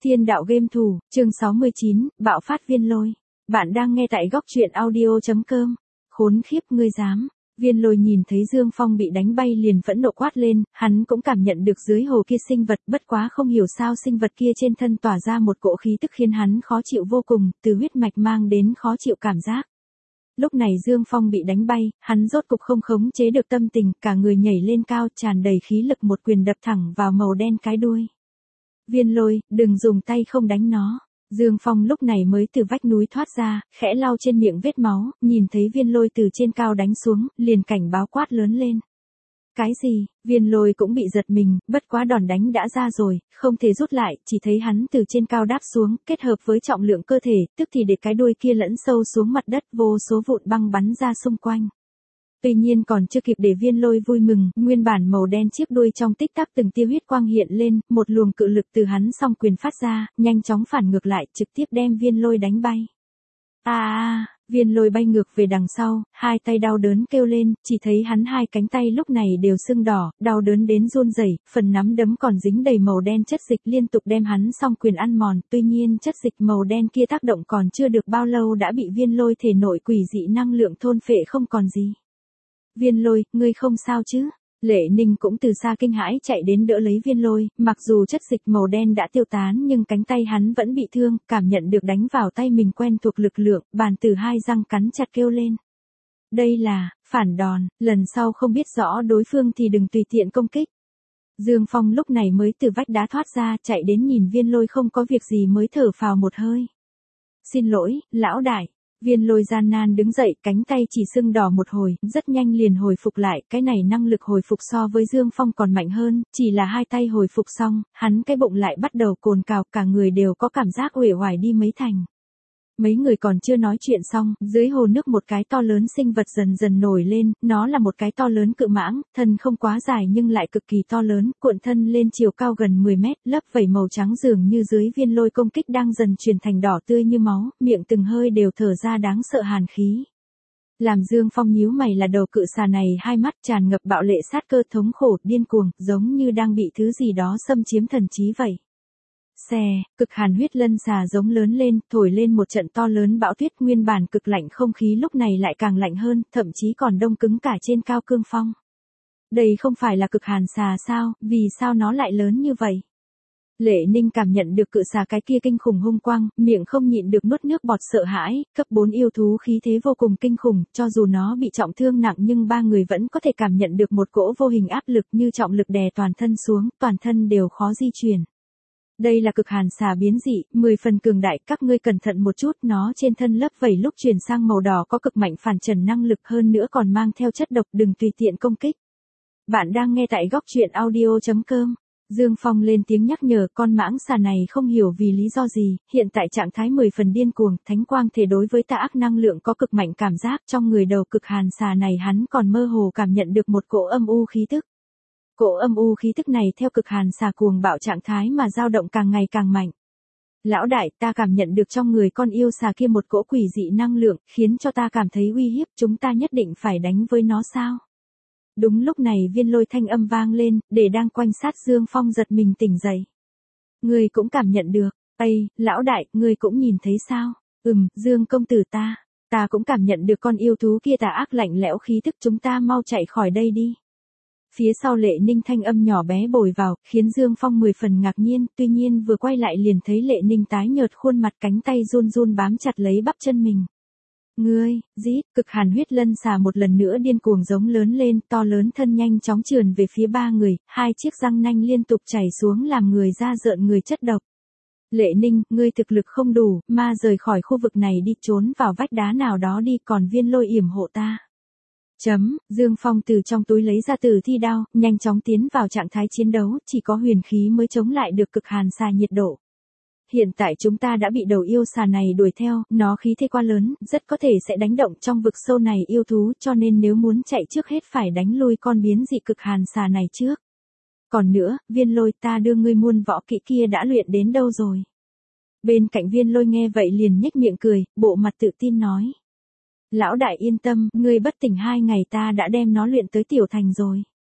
Thiên đạo game thủ, chương 69, bạo phát viên lôi. Bạn đang nghe tại góc truyện audio.com. Khốn khiếp ngươi dám. Viên lôi nhìn thấy Dương Phong bị đánh bay liền phẫn nộ quát lên, hắn cũng cảm nhận được dưới hồ kia sinh vật, bất quá không hiểu sao sinh vật kia trên thân tỏa ra một cỗ khí tức khiến hắn khó chịu vô cùng, từ huyết mạch mang đến khó chịu cảm giác. Lúc này Dương Phong bị đánh bay, hắn rốt cục không khống chế được tâm tình, cả người nhảy lên cao tràn đầy khí lực một quyền đập thẳng vào màu đen cái đuôi. Viên lôi, đừng dùng tay không đánh nó. Dương Phong lúc này mới từ vách núi thoát ra, khẽ lau trên miệng vết máu, nhìn thấy viên lôi từ trên cao đánh xuống, liền cảnh báo quát lớn lên. Cái gì? Viên lôi cũng bị giật mình, bất quá đòn đánh đã ra rồi, không thể rút lại, chỉ thấy hắn từ trên cao đáp xuống, kết hợp với trọng lượng cơ thể, tức thì để cái đuôi kia lẫn sâu xuống mặt đất, vô số vụn băng bắn ra xung quanh. Tuy nhiên còn chưa kịp để viên lôi vui mừng, nguyên bản màu đen chiếc đuôi trong tích tắc từng tia huyết quang hiện lên, một luồng cự lực từ hắn song quyền phát ra, nhanh chóng phản ngược lại, trực tiếp đem viên lôi đánh bay. Viên lôi bay ngược về đằng sau, hai tay đau đớn kêu lên, chỉ thấy hắn hai cánh tay lúc này đều sưng đỏ, đau đớn đến run rẩy, phần nắm đấm còn dính đầy màu đen chất dịch liên tục đem hắn song quyền ăn mòn, tuy nhiên chất dịch màu đen kia tác động còn chưa được bao lâu đã bị viên lôi thể nội quỷ dị năng lượng thôn phệ không còn gì. Viên lôi, ngươi không sao chứ? Lệ Ninh cũng từ xa kinh hãi chạy đến đỡ lấy viên lôi, mặc dù chất dịch màu đen đã tiêu tán nhưng cánh tay hắn vẫn bị thương, cảm nhận được đánh vào tay mình quen thuộc lực lượng, bàn tử hai răng cắn chặt kêu lên. Đây là, phản đòn, lần sau không biết rõ đối phương thì đừng tùy tiện công kích. Dương Phong lúc này mới từ vách đá thoát ra, chạy đến nhìn viên lôi không có việc gì mới thở phào một hơi. Xin lỗi, lão đại. Viên lôi gian nan đứng dậy, cánh tay chỉ sưng đỏ một hồi, rất nhanh liền hồi phục lại, cái này năng lực hồi phục so với Dương Phong còn mạnh hơn, chỉ là hai tay hồi phục xong, hắn cái bụng lại bắt đầu cồn cào, cả người đều có cảm giác uể oải đi mấy thành. Mấy người còn chưa nói chuyện xong, dưới hồ nước một cái to lớn sinh vật dần dần nổi lên, nó là một cái to lớn cự mãng, thân không quá dài nhưng lại cực kỳ to lớn, cuộn thân lên chiều cao gần 10 mét, lớp vảy màu trắng dường như dưới viên lôi công kích đang dần chuyển thành đỏ tươi như máu, miệng từng hơi đều thở ra đáng sợ hàn khí. Làm Dương Phong nhíu mày là đầu cự xà này hai mắt tràn ngập bạo lệ sát cơ thống khổ, điên cuồng, giống như đang bị thứ gì đó xâm chiếm thần trí vậy. Cực hàn huyết lân xà giống lớn lên, thổi lên một trận to lớn bão tuyết, nguyên bản cực lạnh không khí lúc này lại càng lạnh hơn, thậm chí còn đông cứng cả trên cao cương phong. Đây không phải là cực hàn xà sao, vì sao nó lại lớn như vậy? Lệ Ninh cảm nhận được cự xà cái kia kinh khủng hung quang, miệng không nhịn được nuốt nước bọt sợ hãi, cấp 4 yêu thú khí thế vô cùng kinh khủng, cho dù nó bị trọng thương nặng nhưng ba người vẫn có thể cảm nhận được một cỗ vô hình áp lực như trọng lực đè toàn thân xuống, toàn thân đều khó di chuyển. Đây là cực hàn xà biến dị, 10 phần cường đại, các ngươi cẩn thận một chút, nó trên thân lớp vảy lúc chuyển sang màu đỏ có cực mạnh phản trần năng lực hơn nữa còn mang theo chất độc, đừng tùy tiện công kích. Bạn đang nghe tại góc truyện audio.com. Dương Phong lên tiếng nhắc nhở, con mãng xà này không hiểu vì lý do gì, hiện tại trạng thái 10 phần điên cuồng, thánh quang thể đối với tà ác năng lượng có cực mạnh cảm giác, trong người đầu cực hàn xà này hắn còn mơ hồ cảm nhận được một cỗ âm u khí tức. Cỗ âm u khí tức này theo cực hàn xà cuồng bạo trạng thái mà dao động càng ngày càng mạnh. Lão đại, ta cảm nhận được trong người con yêu xà kia một cỗ quỷ dị năng lượng, khiến cho ta cảm thấy uy hiếp, chúng ta nhất định phải đánh với nó sao? Đúng lúc này viên lôi thanh âm vang lên, để đang quanh sát Dương Phong giật mình tỉnh dậy. Ngươi cũng cảm nhận được, lão đại, ngươi cũng nhìn thấy sao? Dương công tử ta cũng cảm nhận được con yêu thú kia tà ác lạnh lẽo khí tức, chúng ta mau chạy khỏi đây đi. Phía sau Lệ Ninh thanh âm nhỏ bé bồi vào, khiến Dương Phong 10 phần ngạc nhiên, tuy nhiên vừa quay lại liền thấy Lệ Ninh tái nhợt khuôn mặt, cánh tay run run bám chặt lấy bắp chân mình. Ngươi, cực hàn huyết lân xà một lần nữa điên cuồng giống lớn lên, to lớn thân nhanh chóng trườn về phía ba người, hai chiếc răng nanh liên tục chảy xuống làm người da rợn người chất độc. Lệ Ninh, ngươi thực lực không đủ, rời khỏi khu vực này đi, trốn vào vách đá nào đó đi, còn viên lôi yểm hộ ta. Dương Phong từ trong túi lấy ra tử thi đao, nhanh chóng tiến vào trạng thái chiến đấu, chỉ có huyền khí mới chống lại được cực hàn xà nhiệt độ. Hiện tại chúng ta đã bị đầu yêu xà này đuổi theo, nó khí thế quá lớn, rất có thể sẽ đánh động trong vực sâu này yêu thú, cho nên nếu muốn chạy trước hết phải đánh lui con biến dị cực hàn xà này trước. Còn nữa, viên lôi, ta đưa ngươi muôn võ kỹ kia đã luyện đến đâu rồi? Bên cạnh viên lôi nghe vậy liền nhếch miệng cười, bộ mặt tự tin nói. Lão đại yên tâm, ngươi bất tỉnh 2 ngày ta đã đem nó luyện tới tiểu thành rồi.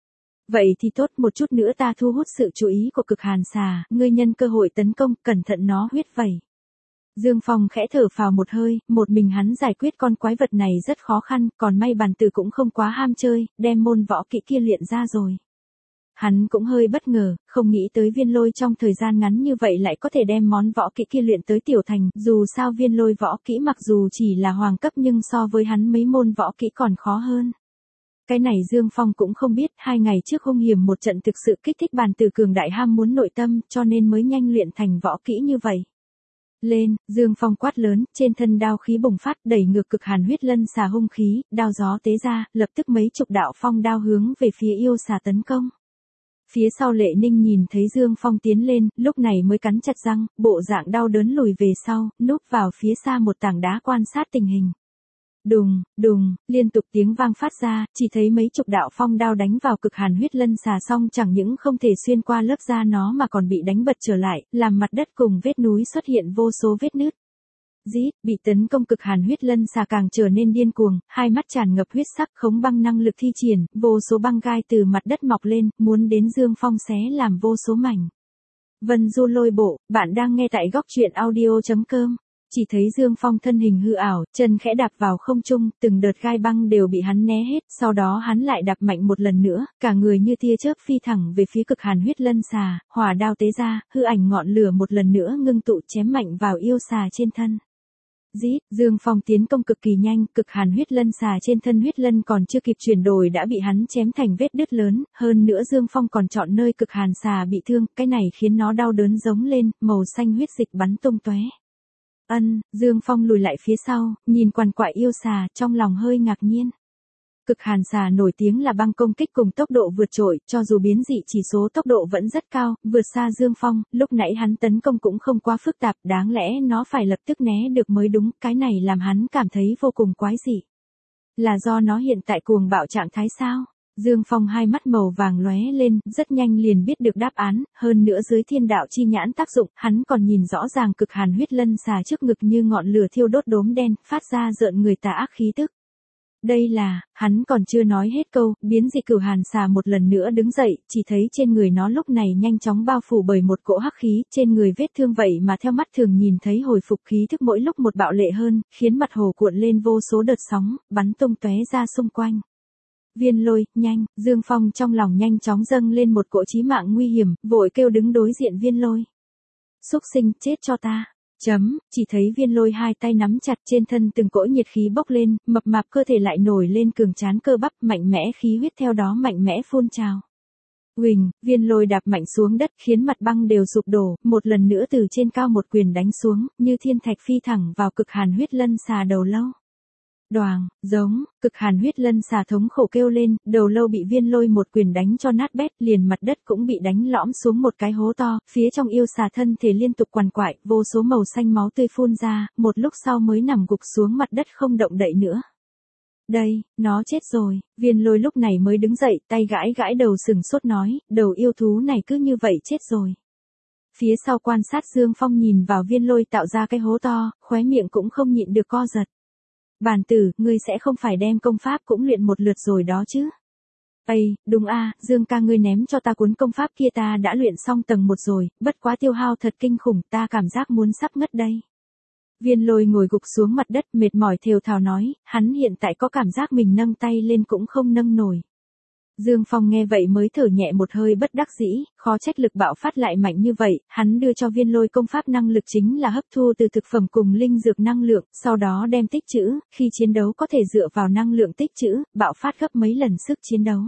Vậy thì tốt, một chút nữa ta thu hút sự chú ý của cực hàn xà, ngươi nhân cơ hội tấn công, cẩn thận nó huyết vẩy. Dương Phong khẽ thở phào một hơi, một mình hắn giải quyết con quái vật này rất khó khăn, còn may bản tử cũng không quá ham chơi, đem môn võ kỹ kia luyện ra rồi. Hắn cũng hơi bất ngờ, không nghĩ tới Viên Lôi trong thời gian ngắn như vậy lại có thể đem món võ kỹ kia luyện tới tiểu thành, dù sao Viên Lôi võ kỹ mặc dù chỉ là hoàng cấp nhưng so với hắn mấy môn võ kỹ còn khó hơn. Cái này Dương Phong cũng không biết, 2 ngày trước hung hiểm một trận thực sự kích thích bản tử cường đại ham muốn nội tâm, cho nên mới nhanh luyện thành võ kỹ như vậy. Lên, Dương Phong quát lớn, trên thân đao khí bùng phát, đẩy ngược cực hàn huyết lân xà hung khí, đao gió tế ra, lập tức mấy chục đạo phong đao hướng về phía yêu xà tấn công. Phía sau Lệ Ninh nhìn thấy Dương Phong tiến lên, lúc này mới cắn chặt răng, bộ dạng đau đớn lùi về sau, núp vào phía xa một tảng đá quan sát tình hình. Đùng, đùng, liên tục tiếng vang phát ra, chỉ thấy mấy chục đạo phong đao đánh vào cực hàn huyết lân xà xong chẳng những không thể xuyên qua lớp da nó mà còn bị đánh bật trở lại, làm mặt đất cùng vết núi xuất hiện vô số vết nứt. Rít, bị tấn công cực hàn huyết lân xà càng trở nên điên cuồng, hai mắt tràn ngập huyết sắc, khống băng năng lực thi triển, vô số băng gai từ mặt đất mọc lên, muốn đến Dương Phong xé làm vô số mảnh. Vân Du Lôi Bộ, bạn đang nghe tại góc truyện audio.com. Chỉ thấy Dương Phong thân hình hư ảo, chân khẽ đạp vào không trung, từng đợt gai băng đều bị hắn né hết, sau đó hắn lại đạp mạnh một lần nữa, cả người như tia chớp phi thẳng về phía cực hàn huyết lân xà, hỏa đao tế ra, hư ảnh ngọn lửa một lần nữa ngưng tụ chém mạnh vào yêu xà trên thân. Rít, Dương Phong tiến công cực kỳ nhanh, cực hàn huyết lân xà trên thân huyết lân còn chưa kịp chuyển đổi đã bị hắn chém thành vết đứt lớn, hơn nữa Dương Phong còn chọn nơi cực hàn xà bị thương, cái này khiến nó đau đớn giống lên, màu xanh huyết dịch bắn tung tóe. Dương Phong lùi lại phía sau, nhìn quằn quại yêu xà, trong lòng hơi ngạc nhiên. Cực hàn xà nổi tiếng là băng công kích cùng tốc độ vượt trội, cho dù biến dị chỉ số tốc độ vẫn rất cao, vượt xa Dương Phong, lúc nãy hắn tấn công cũng không quá phức tạp, đáng lẽ nó phải lập tức né được mới đúng, cái này làm hắn cảm thấy vô cùng quái dị. Là do nó hiện tại cuồng bạo trạng thái sao? Dương Phong hai mắt màu vàng lóe lên, rất nhanh liền biết được đáp án, hơn nữa dưới thiên đạo chi nhãn tác dụng, hắn còn nhìn rõ ràng cực hàn huyết lân xà trước ngực như ngọn lửa thiêu đốt đốm đen, phát ra rợn người tà ác khí tức. Đây là, hắn còn chưa nói hết câu, biến dị cửu hàn xà một lần nữa đứng dậy, chỉ thấy trên người nó lúc này nhanh chóng bao phủ bởi một cỗ hắc khí, trên người vết thương vậy mà theo mắt thường nhìn thấy hồi phục khí thức mỗi lúc một bạo lệ hơn, khiến mặt hồ cuộn lên vô số đợt sóng, bắn tung tóe ra xung quanh. Viên Lôi, nhanh, Dương Phong trong lòng nhanh chóng dâng lên một cỗ chí mạng nguy hiểm, vội kêu đứng đối diện Viên Lôi. Xúc sinh, chết cho ta. Chỉ thấy Viên Lôi hai tay nắm chặt trên thân từng cỗ nhiệt khí bốc lên, mập mạp cơ thể lại nổi lên cường tráng cơ bắp, mạnh mẽ khí huyết theo đó mạnh mẽ phun trào. Huỳnh, Viên Lôi đạp mạnh xuống đất khiến mặt băng đều sụp đổ, một lần nữa từ trên cao một quyền đánh xuống, như thiên thạch phi thẳng vào cực hàn huyết lân xà đầu lâu. Đoàng, giống, cực hàn huyết lân xà thống khổ kêu lên, đầu lâu bị Viên Lôi một quyền đánh cho nát bét, liền mặt đất cũng bị đánh lõm xuống một cái hố to, phía trong yêu xà thân thể liên tục quằn quại, vô số màu xanh máu tươi phun ra, một lúc sau mới nằm gục xuống mặt đất không động đậy nữa. Đây, nó chết rồi, Viên Lôi lúc này mới đứng dậy, tay gãi gãi đầu sừng sốt nói, đầu yêu thú này cứ như vậy chết rồi. Phía sau quan sát Dương Phong nhìn vào Viên Lôi tạo ra cái hố to, khóe miệng cũng không nhịn được co giật. Bản tử, ngươi sẽ không phải đem công pháp cũng luyện một lượt rồi đó chứ? Ây, đúng a, Dương ca ngươi ném cho ta cuốn công pháp kia ta đã luyện xong tầng 1 rồi, bất quá tiêu hao thật kinh khủng, ta cảm giác muốn sắp ngất đây. Viên Lôi ngồi gục xuống mặt đất mệt mỏi thều thào nói, hắn hiện tại có cảm giác mình nâng tay lên cũng không nâng nổi. Dương Phong nghe vậy mới thở nhẹ một hơi bất đắc dĩ, khó trách lực bạo phát lại mạnh như vậy, hắn đưa cho Viên Lôi công pháp năng lực chính là hấp thu từ thực phẩm cùng linh dược năng lượng, sau đó đem tích trữ, khi chiến đấu có thể dựa vào năng lượng tích trữ, bạo phát gấp mấy lần sức chiến đấu.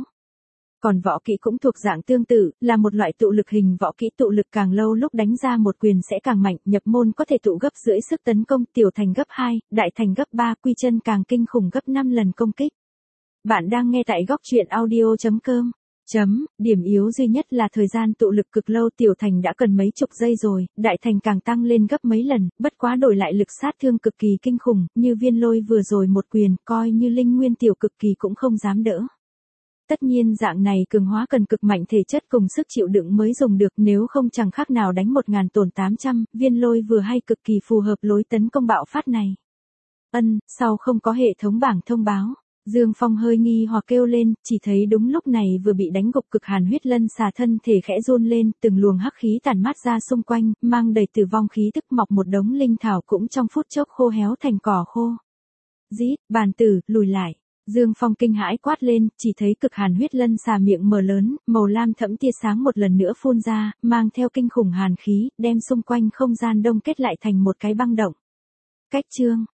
Còn võ kỹ cũng thuộc dạng tương tự, là một loại tụ lực hình võ kỹ, tụ lực càng lâu lúc đánh ra một quyền sẽ càng mạnh, nhập môn có thể tụ gấp rưỡi sức tấn công, tiểu thành gấp 2, đại thành gấp 3, quy chân càng kinh khủng gấp 5 lần công kích. Bạn đang nghe tại góc truyện audio.com. Điểm yếu duy nhất là thời gian tụ lực cực lâu, tiểu thành đã cần mấy chục giây rồi, đại thành càng tăng lên gấp mấy lần, bất quá đổi lại lực sát thương cực kỳ kinh khủng, như Viên Lôi vừa rồi một quyền, coi như linh nguyên tiểu cực kỳ cũng không dám đỡ. Tất nhiên dạng này cường hóa cần cực mạnh thể chất cùng sức chịu đựng mới dùng được, nếu không chẳng khác nào đánh 1000 tổn 800, Viên Lôi vừa hay cực kỳ phù hợp lối tấn công bạo phát này. Sau không có hệ thống bảng thông báo. Dương Phong hơi nghi hoặc kêu lên, chỉ thấy đúng lúc này vừa bị đánh gục Cực Hàn huyết lân xà thân thể khẽ run lên, từng luồng hắc khí tản mát ra xung quanh, mang đầy tử vong khí tức, mọc một đống linh thảo cũng trong phút chốc khô héo thành cỏ khô. Rít, bàn tử, lùi lại. Dương Phong kinh hãi quát lên, chỉ thấy Cực Hàn huyết lân xà miệng mở lớn, màu lam thẫm tia sáng một lần nữa phun ra, mang theo kinh khủng hàn khí, đem xung quanh không gian đông kết lại thành một cái băng động. Cách chương